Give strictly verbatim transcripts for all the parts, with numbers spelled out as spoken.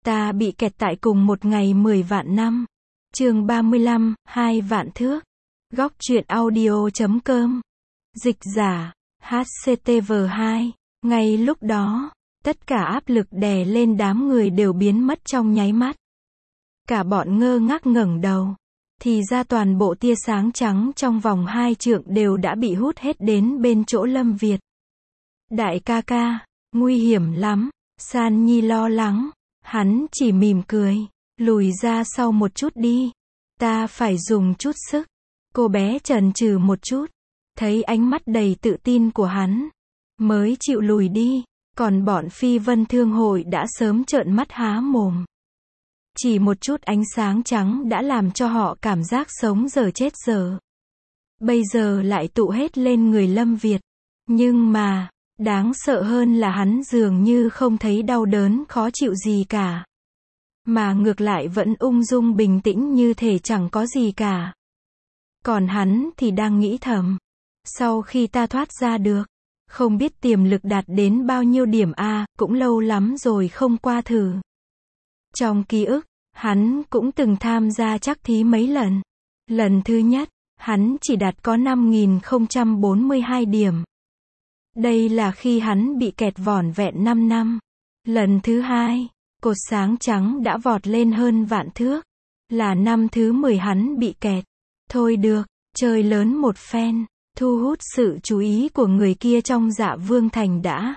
Ta bị kẹt tại cùng một ngày mười vạn năm. Chương ba mươi lăm, hai vạn thước. Góc truyện audio chấm com. Dịch giả, hát xê tê vê hai. Ngay lúc đó, tất cả áp lực đè lên đám người đều biến mất trong nháy mắt. Cả bọn ngơ ngác ngẩng đầu. Thì ra toàn bộ tia sáng trắng trong vòng hai trượng đều đã bị hút hết đến bên chỗ Lâm Việt. Đại ca ca, nguy hiểm lắm. San Nhi lo lắng. Hắn chỉ mỉm cười. Lùi ra sau một chút đi. Ta phải dùng chút sức. Cô bé chần chừ một chút. Thấy ánh mắt đầy tự tin của hắn. Mới chịu lùi đi. Còn bọn phi vân thương hội đã sớm trợn mắt há mồm. Chỉ một chút ánh sáng trắng đã làm cho họ cảm giác sống dở chết dở. Bây giờ lại tụ hết lên người Lâm Việt. Nhưng mà, đáng sợ hơn là hắn dường như không thấy đau đớn khó chịu gì cả. Mà ngược lại vẫn ung dung bình tĩnh như thể chẳng có gì cả. Còn hắn thì đang nghĩ thầm. Sau khi ta thoát ra được, không biết tiềm lực đạt đến bao nhiêu điểm a, cũng lâu lắm rồi không qua thử. Trong ký ức, hắn cũng từng tham gia trắc thí mấy lần. Lần thứ nhất, hắn chỉ đạt có năm nghìn không trăm bốn mươi hai điểm. Đây là khi hắn bị kẹt vỏn vẹn năm năm. Lần thứ hai, cột sáng trắng đã vọt lên hơn vạn thước. Là năm thứ mười hắn bị kẹt. Thôi được, chơi lớn một phen, thu hút sự chú ý của người kia trong Dạ Vương Thành đã.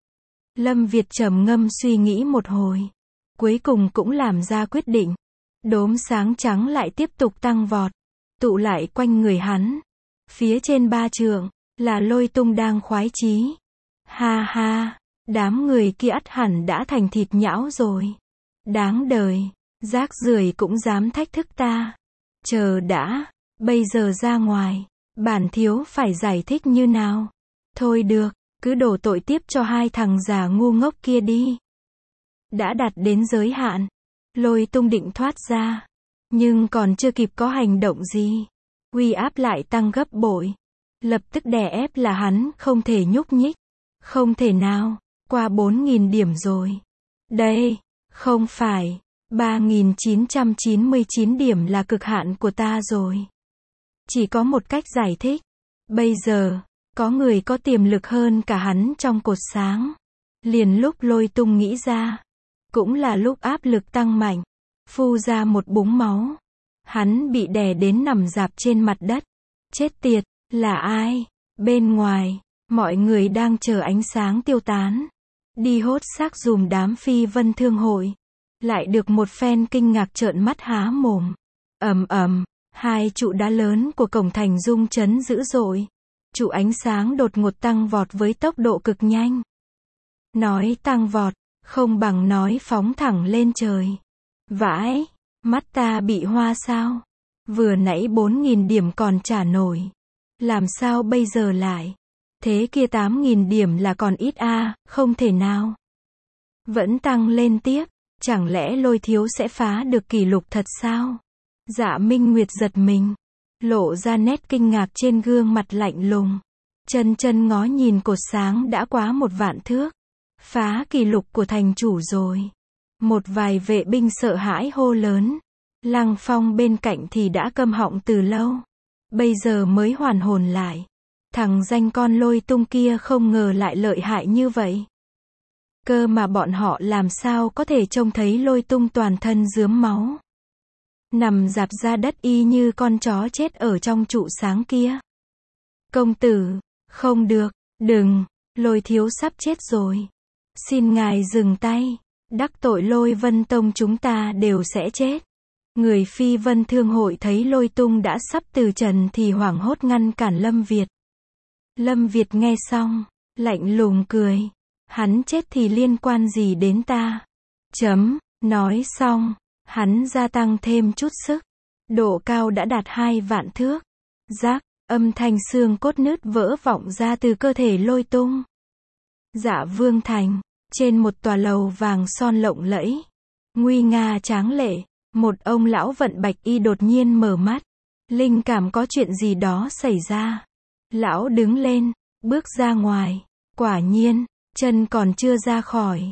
Lâm Việt trầm ngâm suy nghĩ một hồi. Cuối cùng cũng làm ra quyết định. Đốm sáng trắng lại tiếp tục tăng vọt. Tụ lại quanh người hắn. Phía trên ba trượng, là Lôi Tung đang khoái chí. Ha ha, đám người kia ắt hẳn đã thành thịt nhão rồi. Đáng đời, rác rưởi cũng dám thách thức ta. Chờ đã, bây giờ ra ngoài, bản thiếu phải giải thích như nào. Thôi được, cứ đổ tội tiếp cho hai thằng già ngu ngốc kia đi. Đã đạt đến giới hạn, Lôi Tung định thoát ra. Nhưng còn chưa kịp có hành động gì, uy áp lại tăng gấp bội. Lập tức đè ép là hắn không thể nhúc nhích. Không thể nào, qua bốn nghìn điểm rồi. Đây, không phải, ba nghìn chín trăm chín mươi chín điểm là cực hạn của ta rồi. Chỉ có một cách giải thích. Bây giờ, có người có tiềm lực hơn cả hắn trong cột sáng. Liền lúc Lôi Tung nghĩ ra. Cũng là lúc áp lực tăng mạnh. Phu ra một búng máu. Hắn bị đè đến nằm rạp trên mặt đất. Chết tiệt, là ai? Bên ngoài, mọi người đang chờ ánh sáng tiêu tán. Đi hốt xác dùm đám phi vân thương hội. Lại được một phen kinh ngạc trợn mắt há mồm. Ầm ầm, hai trụ đá lớn của cổng thành rung chấn dữ dội. Trụ ánh sáng đột ngột tăng vọt với tốc độ cực nhanh. Nói tăng vọt, không bằng nói phóng thẳng lên trời. Vãi, mắt ta bị hoa sao? Vừa nãy bốn nghìn điểm còn trả nổi. Làm sao bây giờ lại? Thế kia tám nghìn điểm là còn ít a, à, không thể nào. Vẫn tăng lên tiếp, chẳng lẽ Lôi thiếu sẽ phá được kỷ lục thật sao? Dạ Minh Nguyệt giật mình, lộ ra nét kinh ngạc trên gương mặt lạnh lùng. Chân chân ngó nhìn cột sáng đã quá một vạn thước. Phá kỷ lục của thành chủ rồi. Một vài vệ binh sợ hãi hô lớn. Lăng Phong bên cạnh thì đã câm họng từ lâu. Bây giờ mới hoàn hồn lại. Thằng danh con Lôi Tung kia không ngờ lại lợi hại như vậy. Cơ mà bọn họ làm sao có thể trông thấy Lôi Tung toàn thân rướm máu. Nằm rạp ra đất y như con chó chết ở trong trụ sáng kia. Công tử, không được, đừng, Lôi thiếu sắp chết rồi. Xin ngài dừng tay, đắc tội Lôi Vân Tông chúng ta đều sẽ chết. Người phi vân thương hội thấy Lôi Tung đã sắp từ trần thì hoảng hốt ngăn cản Lâm Việt. Lâm Việt nghe xong, lạnh lùng cười. Hắn chết thì liên quan gì đến ta? Chấm, nói xong, hắn gia tăng thêm chút sức. Độ cao đã đạt hai vạn thước. Rác, âm thanh xương cốt nứt vỡ vọng ra từ cơ thể Lôi Tung. Dạ Vương Thành, trên một tòa lầu vàng son lộng lẫy, nguy nga tráng lệ, một ông lão vận bạch y đột nhiên mở mắt. Linh cảm có chuyện gì đó xảy ra. Lão đứng lên, bước ra ngoài. Quả nhiên, chân còn chưa ra khỏi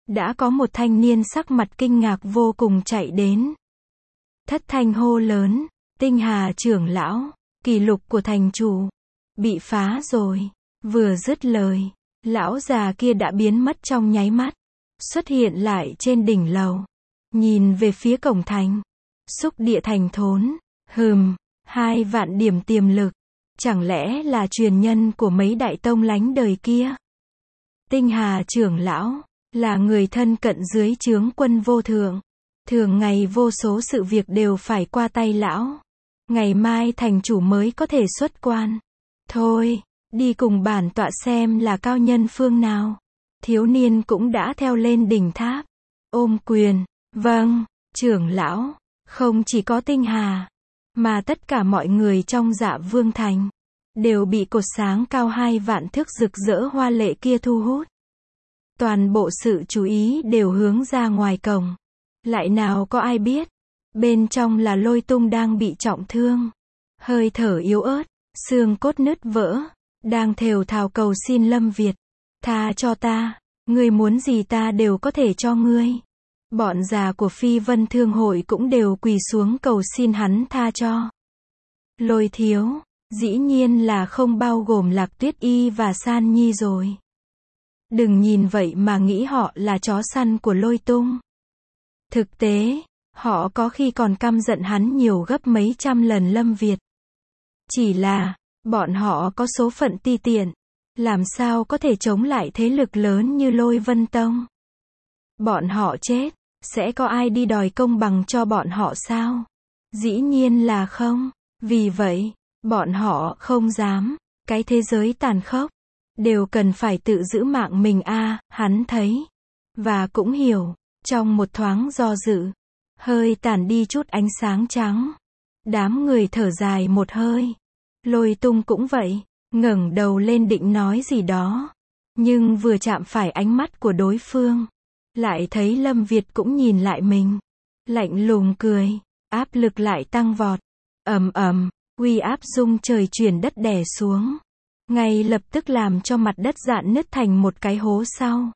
đã có một thanh niên sắc mặt kinh ngạc vô cùng chạy đến. Thất thanh hô lớn, Tinh Hà trưởng lão, kỷ lục của thành chủ bị phá rồi. Vừa dứt lời, lão già kia đã biến mất trong nháy mắt, xuất hiện lại trên đỉnh lầu, nhìn về phía cổng thành. Xúc địa thành thốn, hừm, hai vạn điểm tiềm lực, chẳng lẽ là truyền nhân của mấy đại tông lánh đời kia? Tinh Hà trưởng lão là người thân cận dưới trướng Quân Vô Thượng, thường ngày vô số sự việc đều phải qua tay lão. Ngày mai thành chủ mới có thể xuất quan. Thôi, đi cùng bản tọa xem là cao nhân phương nào. Thiếu niên cũng đã theo lên đỉnh tháp, ôm quyền, vâng, trưởng lão. Không chỉ có Tinh Hà, mà tất cả mọi người trong Dạ Vương Thành đều bị cột sáng cao hai vạn thước rực rỡ hoa lệ kia thu hút. Toàn bộ sự chú ý đều hướng ra ngoài cổng. Lại nào có ai biết, bên trong là Lôi Tung đang bị trọng thương, hơi thở yếu ớt, xương cốt nứt vỡ, đang thều thào cầu xin Lâm Việt, tha cho ta, ngươi muốn gì ta đều có thể cho ngươi. Bọn già của Phi Vân Thương hội cũng đều quỳ xuống cầu xin hắn tha cho. Lôi thiếu, dĩ nhiên là không bao gồm Lạc Tuyết Y và San Nhi rồi. Đừng nhìn vậy mà nghĩ họ là chó săn của Lôi Tung. Thực tế, họ có khi còn căm giận hắn nhiều gấp mấy trăm lần Lâm Việt. Chỉ là, bọn họ có số phận ti tiện, làm sao có thể chống lại thế lực lớn như Lôi Vân Tông. Bọn họ chết, sẽ có ai đi đòi công bằng cho bọn họ sao? Dĩ nhiên là không. Vì vậy, bọn họ không dám. Cái thế giới tàn khốc, đều cần phải tự giữ mạng mình a. À, hắn thấy, và cũng hiểu, trong một thoáng do dự, hơi tản đi chút ánh sáng trắng. Đám người thở dài một hơi. Lôi Tung cũng vậy, ngẩng đầu lên định nói gì đó. Nhưng vừa chạm phải ánh mắt của đối phương, lại thấy Lâm Việt cũng nhìn lại mình. Lạnh lùng cười, áp lực lại tăng vọt. Ầm ầm, uy áp rung trời chuyển đất đè xuống. Ngay lập tức làm cho mặt đất rạn nứt thành một cái hố sau.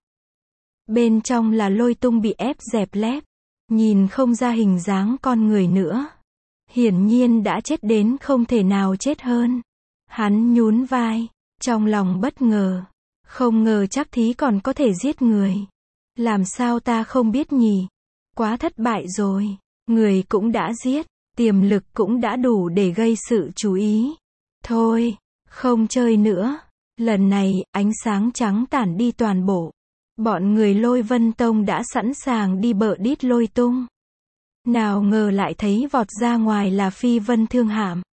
Bên trong là Lôi Tung bị ép dẹp lép, nhìn không ra hình dáng con người nữa. Hiển nhiên đã chết đến không thể nào chết hơn. Hắn nhún vai, trong lòng bất ngờ. Không ngờ chắc thí còn có thể giết người. Làm sao ta không biết nhỉ? Quá thất bại rồi. Người cũng đã giết, tiềm lực cũng đã đủ để gây sự chú ý. Thôi, không chơi nữa. Lần này, ánh sáng trắng tản đi toàn bộ. Bọn người Lôi Vân Tông đã sẵn sàng đi bợ đít Lôi Tung. Nào ngờ lại thấy vọt ra ngoài là Phi Vân Thương hạm.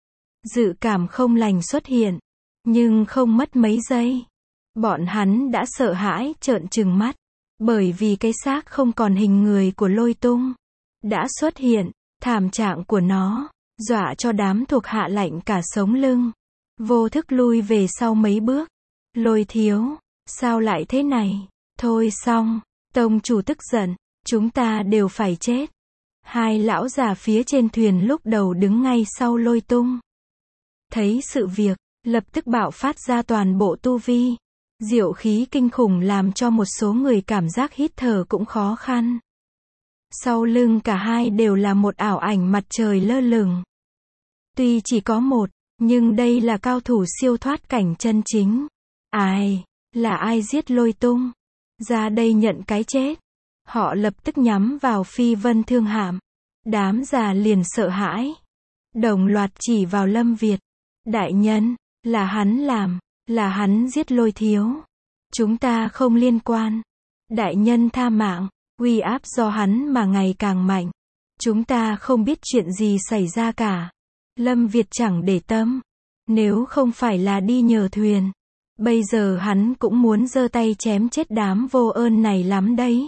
Dự cảm không lành xuất hiện. Nhưng không mất mấy giây, bọn hắn đã sợ hãi trợn trừng mắt. Bởi vì cái xác không còn hình người của Lôi Tung đã xuất hiện. Thảm trạng của nó dọa cho đám thuộc hạ lạnh cả sống lưng, vô thức lui về sau mấy bước. Lôi thiếu, sao lại thế này? Thôi xong, tông chủ tức giận, chúng ta đều phải chết. Hai lão già phía trên thuyền lúc đầu đứng ngay sau Lôi Tung, thấy sự việc, lập tức bạo phát ra toàn bộ tu vi. Diệu khí kinh khủng làm cho một số người cảm giác hít thở cũng khó khăn. Sau lưng cả hai đều là một ảo ảnh mặt trời lơ lửng. Tuy chỉ có một, nhưng đây là cao thủ siêu thoát cảnh chân chính. Ai? Là ai giết Lôi Tung? Ra đây nhận cái chết. Họ lập tức nhắm vào Phi Vân Thương hạm. Đám già liền sợ hãi, đồng loạt chỉ vào Lâm Việt. Đại nhân, là hắn làm, là hắn giết Lôi thiếu. Chúng ta không liên quan. Đại nhân tha mạng, uy áp do hắn mà ngày càng mạnh. Chúng ta không biết chuyện gì xảy ra cả. Lâm Việt chẳng để tâm. Nếu không phải là đi nhờ thuyền, bây giờ hắn cũng muốn giơ tay chém chết đám vô ơn này lắm đấy.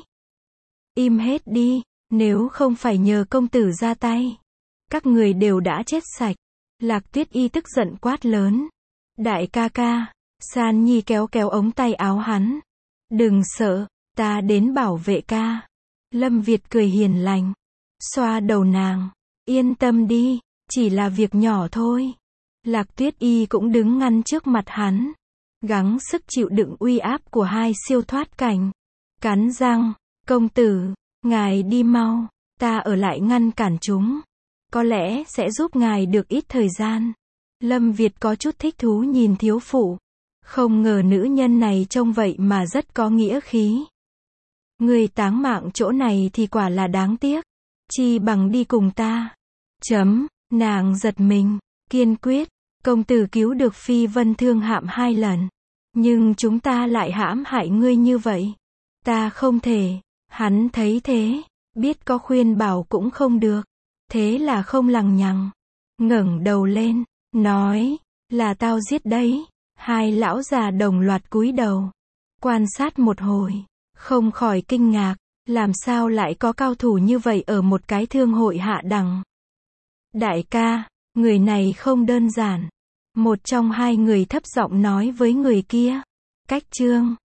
Im hết đi, nếu không phải nhờ công tử ra tay, các người đều đã chết sạch. Lạc Tuyết Y tức giận quát lớn. Đại ca ca. San Nhi kéo kéo ống tay áo hắn. Đừng sợ, ta đến bảo vệ ca. Lâm Việt cười hiền lành, xoa đầu nàng. Yên tâm đi, chỉ là việc nhỏ thôi. Lạc Tuyết Y cũng đứng ngăn trước mặt hắn, gắng sức chịu đựng uy áp của hai siêu thoát cảnh. cắn răng, công tử, ngài đi mau, ta ở lại ngăn cản chúng. Có lẽ sẽ giúp ngài được ít thời gian. Lâm Việt có chút thích thú nhìn thiếu phụ. Không ngờ nữ nhân này trông vậy mà rất có nghĩa khí. Người táng mạng chỗ này thì quả là đáng tiếc. Chi bằng đi cùng ta. Chấm, nàng giật mình, kiên quyết. Công tử cứu được Phi Vân Thương hạm hai lần. Nhưng chúng ta lại hãm hại ngươi như vậy. Ta không thể. Hắn thấy thế, biết có khuyên bảo cũng không được. Thế là không lằng nhằng. Ngẩng đầu lên, nói, là tao giết đấy. Hai lão già đồng loạt cúi đầu. Quan sát một hồi, không khỏi kinh ngạc. Làm sao lại có cao thủ như vậy ở một cái thương hội hạ đẳng. Đại ca, người này không đơn giản. Một trong hai người thấp giọng nói với người kia. Cách trương,